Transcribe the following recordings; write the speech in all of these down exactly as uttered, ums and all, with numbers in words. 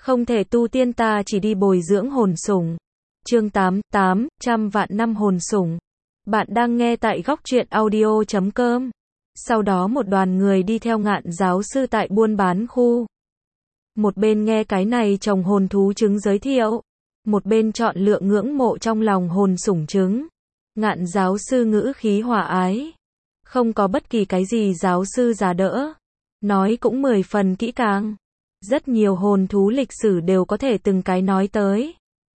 Không thể tu tiên ta chỉ đi bồi dưỡng hồn sủng. Chương tám, tám trăm vạn năm hồn sủng. Bạn đang nghe tại góc truyện audio chấm com. Sau đó một đoàn người đi theo Ngạn giáo sư tại buôn bán khu. Một bên nghe cái này trồng hồn thú trứng giới thiệu, một bên chọn lựa ngưỡng mộ trong lòng hồn sủng trứng. Ngạn giáo sư ngữ khí hòa ái, không có bất kỳ cái gì giáo sư giá đỡ, nói cũng mười phần kỹ càng. Rất nhiều hồn thú lịch sử đều có thể từng cái nói tới.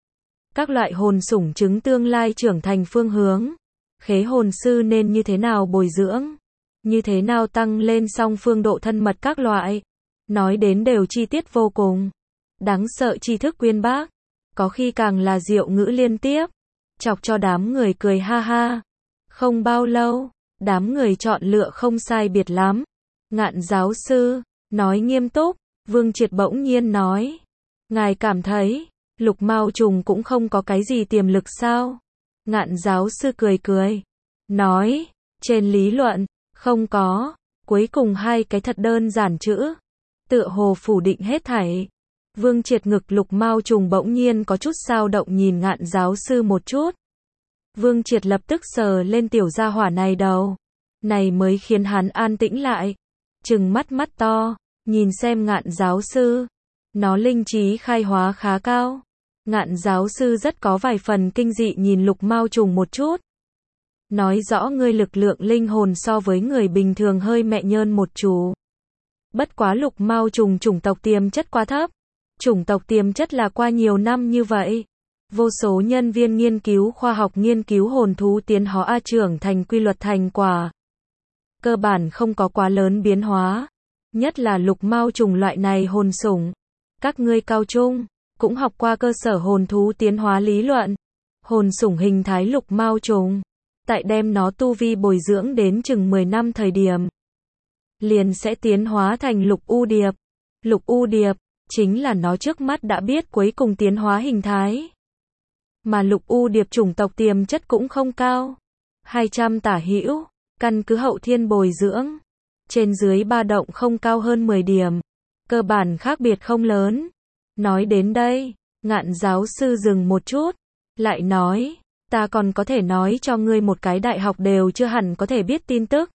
Các loại hồn sủng trứng tương lai trưởng thành phương hướng, khế hồn sư nên như thế nào bồi dưỡng, như thế nào tăng lên song phương độ thân mật các loại. Nói đến đều chi tiết vô cùng. Đáng sợ tri thức uyên bác, có khi càng là diệu ngữ liên tiếp, chọc cho đám người cười ha ha. Không bao lâu, đám người chọn lựa không sai biệt lắm. Ngạn giáo sư nói nghiêm túc. Vương Triệt bỗng nhiên nói, ngài cảm thấy Lục Mao Trùng cũng không có cái gì tiềm lực sao? Ngạn giáo sư cười cười, nói, trên lý luận, không có. Cuối cùng hai cái thật đơn giản chữ, tựa hồ phủ định hết thảy. Vương Triệt ngực Lục Mao Trùng bỗng nhiên có chút dao động nhìn Ngạn giáo sư một chút. Vương Triệt lập tức sờ lên tiểu gia hỏa này đầu, này mới khiến hắn an tĩnh lại, trừng mắt mắt to, nhìn xem Ngạn giáo sư. Nó linh trí khai hóa khá cao. Ngạn giáo sư rất có vài phần kinh dị nhìn Lục Mao Trùng một chút. Nói rõ ngươi lực lượng linh hồn so với người bình thường hơi mẹ nhơn một chú. Bất quá Lục Mao Trùng chủng tộc tiềm chất quá thấp. Chủng tộc tiềm chất là qua nhiều năm như vậy, vô số nhân viên nghiên cứu khoa học nghiên cứu hồn thú tiến hóa trưởng thành quy luật thành quả. Cơ bản không có quá lớn biến hóa. Nhất là Lục Mao Trùng loại này hồn sủng. Các ngươi cao trung cũng học qua cơ sở hồn thú tiến hóa lý luận. Hồn sủng hình thái Lục Mao Trùng, tại đem nó tu vi bồi dưỡng đến chừng mười năm thời điểm, liền sẽ tiến hóa thành Lục U Điệp. Lục U Điệp chính là nó trước mắt đã biết cuối cùng tiến hóa hình thái. Mà Lục U Điệp chủng tộc tiềm chất cũng không cao, hai trăm tả hữu, căn cứ hậu thiên bồi dưỡng, trên dưới ba động không cao hơn mười điểm, cơ bản khác biệt không lớn. Nói đến đây, Ngạn giáo sư dừng một chút, lại nói, ta còn có thể nói cho ngươi một cái đại học đều chưa hẳn có thể biết tin tức.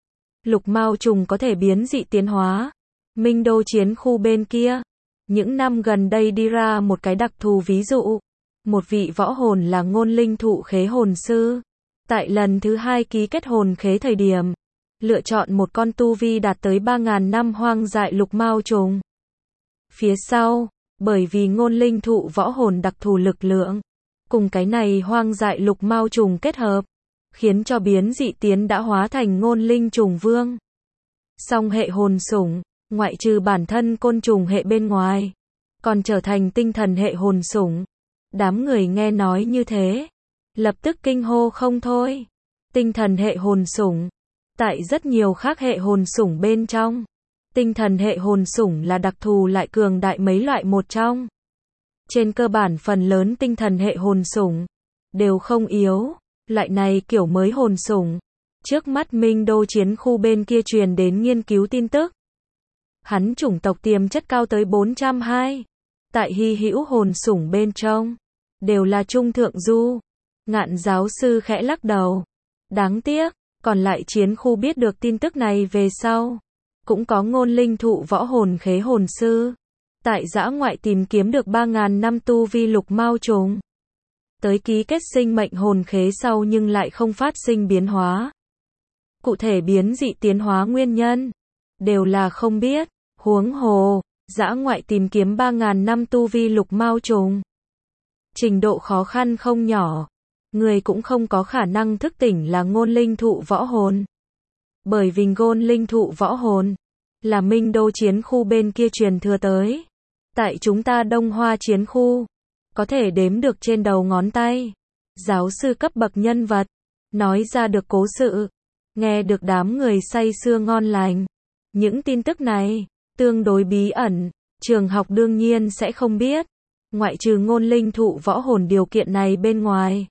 Lục Mao Trùng có thể biến dị tiến hóa. Minh Đô chiến khu bên kia, những năm gần đây đi ra một cái đặc thù ví dụ. Một vị võ hồn là Ngôn Linh Thụ khế hồn sư. Tại lần thứ hai ký kết hồn khế thời điểm, lựa chọn một con tu vi đạt tới ba ngàn năm hoang dại Lục Mao Trùng. Phía sau, bởi vì Ngôn Linh Thụ võ hồn đặc thù lực lượng, cùng cái này hoang dại Lục Mao Trùng kết hợp, khiến cho biến dị tiến đã hóa thành Ngôn Linh Trùng Vương. Song hệ hồn sủng, ngoại trừ bản thân côn trùng hệ bên ngoài, còn trở thành tinh thần hệ hồn sủng. Đám người nghe nói như thế, lập tức kinh hô không thôi. Tinh thần hệ hồn sủng, tại rất nhiều khác hệ hồn sủng bên trong, tinh thần hệ hồn sủng là đặc thù lại cường đại mấy loại một trong. Trên cơ bản phần lớn tinh thần hệ hồn sủng đều không yếu. Loại này kiểu mới hồn sủng, trước mắt Minh Đô chiến khu bên kia truyền đến nghiên cứu tin tức. Hắn chủng tộc tiềm chất cao tới bốn trăm hai. Tại hy hữu hồn sủng bên trong, đều là trung thượng du. Ngạn giáo sư khẽ lắc đầu. Đáng tiếc, còn lại chiến khu biết được tin tức này về sau, cũng có Ngôn Linh Thụ võ hồn khế hồn sư. Tại dã ngoại tìm kiếm được ba ngàn năm tu vi Lục Mao Trùng. Tới ký kết sinh mệnh hồn khế sau nhưng lại không phát sinh biến hóa. Cụ thể biến dị tiến hóa nguyên nhân, đều là không biết. Huống hồ, dã ngoại tìm kiếm ba ngàn năm tu vi Lục Mao Trùng. Trình độ khó khăn không nhỏ. Người cũng không có khả năng thức tỉnh là Ngôn Linh Thụ võ hồn. Bởi vì Ngôn Linh Thụ võ hồn là Minh Đô chiến khu bên kia truyền thừa tới. Tại chúng ta Đông Hoa chiến khu, có thể đếm được trên đầu ngón tay. Giáo sư cấp bậc nhân vật, nói ra được cố sự, nghe được đám người say sưa ngon lành. Những tin tức này, tương đối bí ẩn, trường học đương nhiên sẽ không biết. Ngoại trừ Ngôn Linh Thụ võ hồn điều kiện này bên ngoài,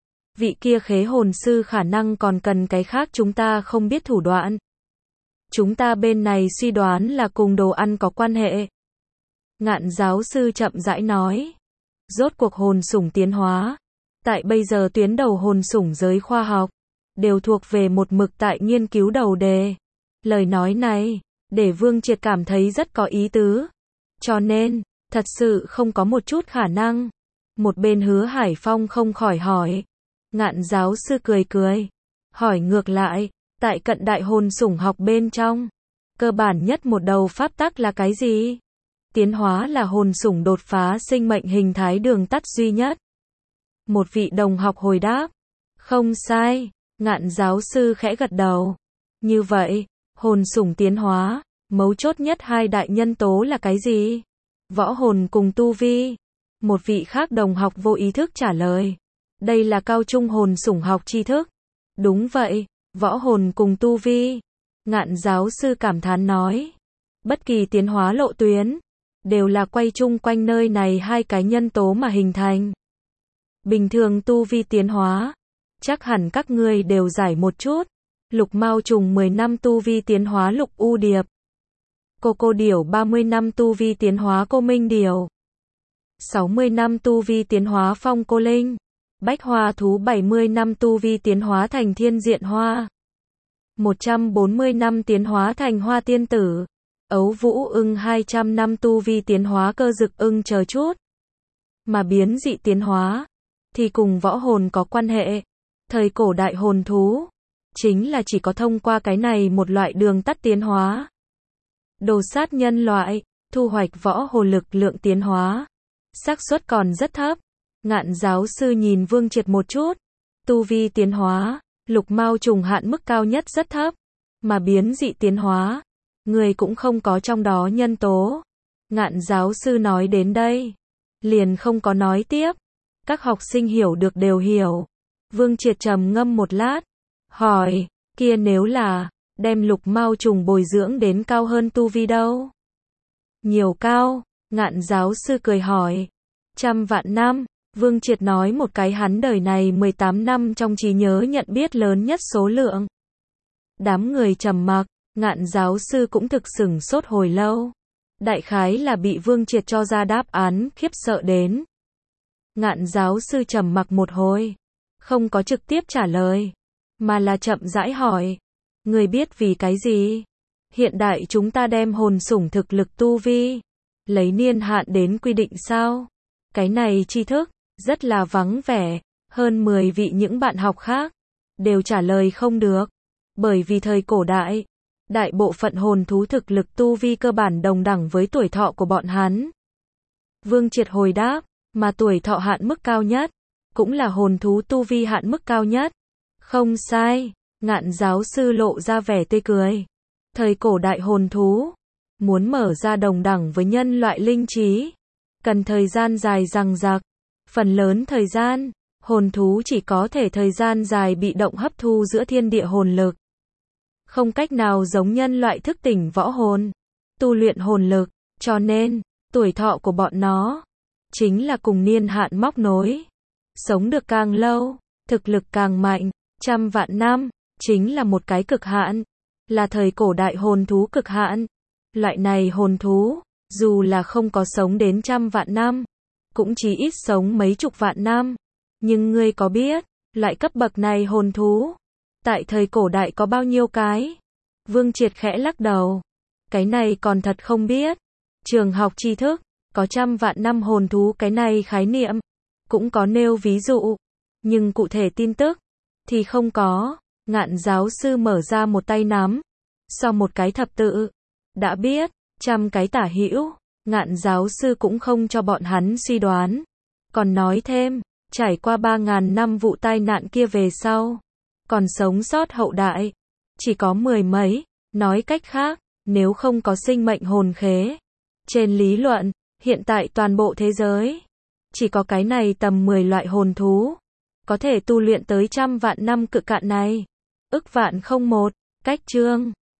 vị kia khế hồn sư khả năng còn cần cái khác chúng ta không biết thủ đoạn. Chúng ta bên này suy đoán là cùng đồ ăn có quan hệ. Ngạn giáo sư chậm rãi nói. Rốt cuộc hồn sủng tiến hóa. Tại bây giờ tuyến đầu hồn sủng giới khoa học, đều thuộc về một mực tại nghiên cứu đầu đề. Lời nói này, để Vương Triệt cảm thấy rất có ý tứ. Cho nên, thật sự không có một chút khả năng. Một bên Hứa Hải Phong không khỏi hỏi. Ngạn giáo sư cười cười. Hỏi ngược lại, tại cận đại hồn sủng học bên trong, cơ bản nhất một đầu pháp tắc là cái gì? Tiến hóa là hồn sủng đột phá sinh mệnh hình thái đường tắt duy nhất. Một vị đồng học hồi đáp. Không sai, Ngạn giáo sư khẽ gật đầu. Như vậy, hồn sủng tiến hóa, mấu chốt nhất hai đại nhân tố là cái gì? Võ hồn cùng tu vi. Một vị khác đồng học vô ý thức trả lời. Đây là cao trung hồn sủng học tri thức. Đúng vậy, võ hồn cùng tu vi. Ngạn giáo sư cảm thán nói. Bất kỳ tiến hóa lộ tuyến, đều là quay chung quanh nơi này hai cái nhân tố mà hình thành. Bình thường tu vi tiến hóa, chắc hẳn các ngươi đều giải một chút. Lục Mao trùng mười năm tu vi tiến hóa Lục U Điệp. Cô Cô Điểu ba mươi năm tu vi tiến hóa Cô Minh Điểu. sáu mươi năm tu vi tiến hóa Phong Cô Linh. Bách Hoa Thú bảy mươi năm tu vi tiến hóa thành Thiên Diện Hoa. một trăm bốn mươi năm tiến hóa thành Hoa Tiên Tử. Ấu Vũ Ưng hai trăm năm tu vi tiến hóa Cơ Dực Ưng chờ chút. Mà biến dị tiến hóa, thì cùng võ hồn có quan hệ. Thời cổ đại hồn thú, chính là chỉ có thông qua cái này một loại đường tắt tiến hóa. Đồ sát nhân loại, thu hoạch võ hồn lực lượng tiến hóa. Xác suất còn rất thấp. Ngạn giáo sư nhìn Vương Triệt một chút. Tu vi tiến hóa, Lục Mao trùng hạn mức cao nhất rất thấp. Mà biến dị tiến hóa, người cũng không có trong đó nhân tố. Ngạn giáo sư nói đến đây, liền không có nói tiếp. Các học sinh hiểu được đều hiểu. Vương Triệt trầm ngâm một lát, hỏi, kia nếu là đem Lục Mao trùng bồi dưỡng đến cao hơn tu vi đâu? Nhiều cao? Ngạn giáo sư cười hỏi. Trăm vạn năm. Vương Triệt nói một cái hắn đời này mười tám năm trong trí nhớ nhận biết lớn nhất số lượng. Đám người trầm mặc, Ngạn giáo sư cũng thực sửng sốt hồi lâu. Đại khái là bị Vương Triệt cho ra đáp án khiếp sợ đến. Ngạn giáo sư trầm mặc một hồi, không có trực tiếp trả lời, mà là chậm rãi hỏi. Người biết vì cái gì? Hiện đại chúng ta đem hồn sủng thực lực tu vi, lấy niên hạn đến quy định sao? Cái này tri thức, rất là vắng vẻ, hơn mười vị những bạn học khác, đều trả lời không được. Bởi vì thời cổ đại, đại bộ phận hồn thú thực lực tu vi cơ bản đồng đẳng với tuổi thọ của bọn hắn. Vương Triệt hồi đáp, mà tuổi thọ hạn mức cao nhất, cũng là hồn thú tu vi hạn mức cao nhất. Không sai, Ngạn giáo sư lộ ra vẻ tươi cười. Thời cổ đại hồn thú, muốn mở ra đồng đẳng với nhân loại linh trí, cần thời gian dài dằng dặc. Phần lớn thời gian, hồn thú chỉ có thể thời gian dài bị động hấp thu giữa thiên địa hồn lực. Không cách nào giống nhân loại thức tỉnh võ hồn, tu luyện hồn lực, cho nên, tuổi thọ của bọn nó, chính là cùng niên hạn móc nối. Sống được càng lâu, thực lực càng mạnh, trăm vạn năm, chính là một cái cực hạn, là thời cổ đại hồn thú cực hạn. Loại này hồn thú, dù là không có sống đến trăm vạn năm, cũng chỉ ít sống mấy chục vạn năm. Nhưng ngươi có biết, loại cấp bậc này hồn thú, tại thời cổ đại có bao nhiêu cái? Vương Triệt khẽ lắc đầu. Cái này còn thật không biết. Trường học tri thức, có trăm vạn năm hồn thú cái này khái niệm, cũng có nêu ví dụ, nhưng cụ thể tin tức, thì không có. Ngạn giáo sư mở ra một tay nắm, so một cái thập tự. Đã biết, trăm cái tả hữu. Ngạn giáo sư cũng không cho bọn hắn suy đoán. Còn nói thêm, trải qua ba ngàn năm vụ tai nạn kia về sau, còn sống sót hậu đại, chỉ có mười mấy. Nói cách khác, nếu không có sinh mệnh hồn khế, trên lý luận, hiện tại toàn bộ thế giới, chỉ có cái này tầm mười loại hồn thú, có thể tu luyện tới trăm vạn năm cự cạn này. Ức vạn không một, cách chương.